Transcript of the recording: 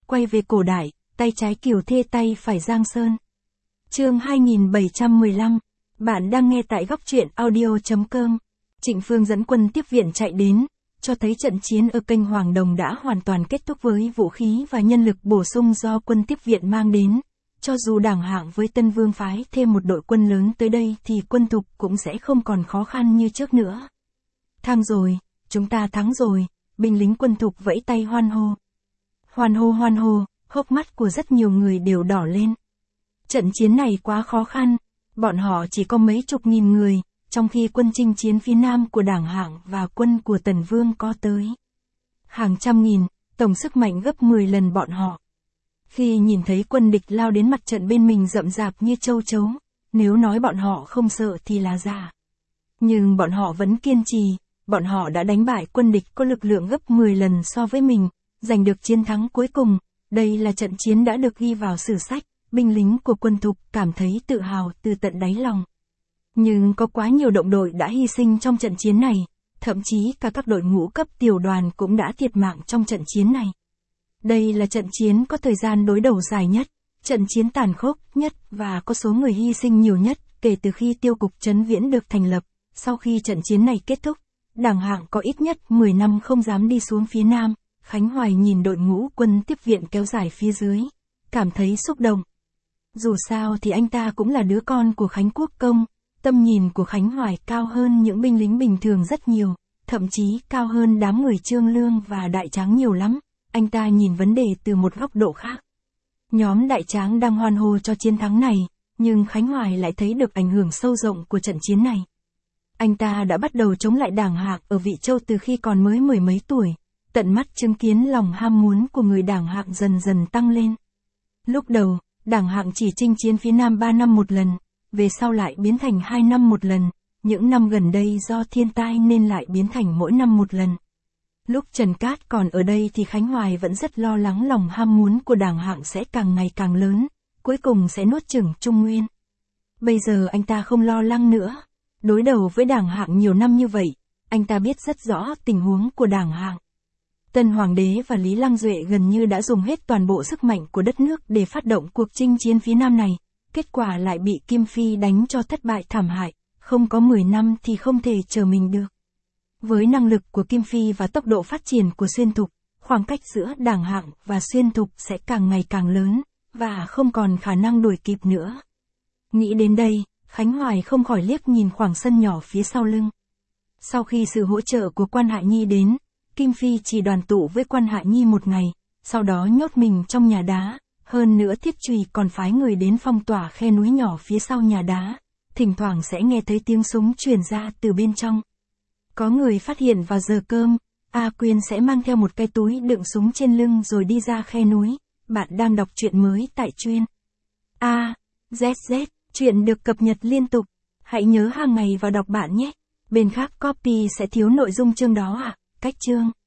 quay về cổ đại, tay trái Kiều Thê tay phải Giang Sơn. Chương 2715. Bạn đang nghe tại góc truyện audio.com. Trịnh Phương dẫn quân tiếp viện chạy đến, cho thấy trận chiến ở kênh Hoàng Đồng đã hoàn toàn kết thúc với vũ khí và nhân lực bổ sung do quân tiếp viện mang đến. Cho dù Đảng Hạng với Tân Vương phái thêm một đội quân lớn tới đây thì quân Thục cũng sẽ không còn khó khăn như trước nữa. Thắng rồi, chúng ta thắng rồi, binh lính quân Thục vẫy tay hoan hô. Hoan hô, hốc mắt của rất nhiều người đều đỏ lên. Trận chiến này quá khó khăn, bọn họ chỉ có mấy chục nghìn người, trong khi quân chinh chiến phía nam của Đảng Hạng và quân của Tần Vương có tới hàng trăm nghìn, tổng sức mạnh gấp 10 lần bọn họ. Khi nhìn thấy quân địch lao đến mặt trận bên mình rậm rạp như châu chấu, nếu nói bọn họ không sợ thì là giả. Nhưng bọn họ vẫn kiên trì, bọn họ đã đánh bại quân địch có lực lượng gấp 10 lần so với mình, giành được chiến thắng cuối cùng. Đây là trận chiến đã được ghi vào sử sách, binh lính của quân Thục cảm thấy tự hào từ tận đáy lòng. Nhưng có quá nhiều đồng đội đã hy sinh trong trận chiến này, thậm chí cả các đội ngũ cấp tiểu đoàn cũng đã thiệt mạng trong trận chiến này. Đây là trận chiến có thời gian đối đầu dài nhất, trận chiến tàn khốc nhất và có số người hy sinh nhiều nhất kể từ khi tiêu cục Trấn Viễn được thành lập. Sau khi trận chiến này kết thúc, Đảng Hạng có ít nhất 10 năm không dám đi xuống phía nam. Khánh Hoài nhìn đội ngũ quân tiếp viện kéo dài phía dưới, cảm thấy xúc động. Dù sao thì anh ta cũng là đứa con của Khánh Quốc Công, tâm nhìn của Khánh Hoài cao hơn những binh lính bình thường rất nhiều, thậm chí cao hơn đám người Trương Lương và Đại Tráng nhiều lắm. Anh ta nhìn vấn đề từ một góc độ khác. Nhóm Đại Tráng đang hoan hô cho chiến thắng này, nhưng Khánh Hoài lại thấy được ảnh hưởng sâu rộng của trận chiến này. Anh ta đã bắt đầu chống lại Đảng Hạng ở Vị Châu từ khi còn mới mười mấy tuổi, tận mắt chứng kiến lòng ham muốn của người Đảng Hạng dần dần tăng lên. Lúc đầu, Đảng Hạng chỉ chinh chiến phía Nam 3 năm một lần, về sau lại biến thành 2 năm một lần, những năm gần đây do thiên tai nên lại biến thành mỗi năm một lần. Lúc Trần Cát còn ở đây thì Khánh Hoài vẫn rất lo lắng lòng ham muốn của Đảng Hạng sẽ càng ngày càng lớn, cuối cùng sẽ nuốt chửng Trung Nguyên. Bây giờ anh ta không lo lắng nữa. Đối đầu với Đảng Hạng nhiều năm như vậy, anh ta biết rất rõ tình huống của Đảng Hạng. Tân Hoàng đế và Lý Lăng Duệ gần như đã dùng hết toàn bộ sức mạnh của đất nước để phát động cuộc chinh chiến phía Nam này, kết quả lại bị Kim Phi đánh cho thất bại thảm hại, không có 10 năm thì không thể chờ mình được. Với năng lực của Kim Phi và tốc độ phát triển của Xuyên Thục, khoảng cách giữa Đảng Hạng và Xuyên Thục sẽ càng ngày càng lớn, và không còn khả năng đuổi kịp nữa. Nghĩ đến đây, Khánh Hoài không khỏi liếc nhìn khoảng sân nhỏ phía sau lưng. Sau khi sự hỗ trợ của Quan Hạ Nhi đến, Kim Phi chỉ đoàn tụ với Quan Hạ Nhi một ngày, sau đó nhốt mình trong nhà đá, hơn nữa Thiết Trùy còn phái người đến phong tỏa khe núi nhỏ phía sau nhà đá, thỉnh thoảng sẽ nghe thấy tiếng súng truyền ra từ bên trong. Có người phát hiện vào giờ cơm, A Quyên sẽ mang theo một cái túi đựng súng trên lưng rồi đi ra khe núi. Bạn đang đọc truyện mới tại truyện AZZ, truyện được cập nhật liên tục. Hãy nhớ hàng ngày vào đọc bạn nhé. Bên khác copy sẽ thiếu nội dung chương đó à? Cách chương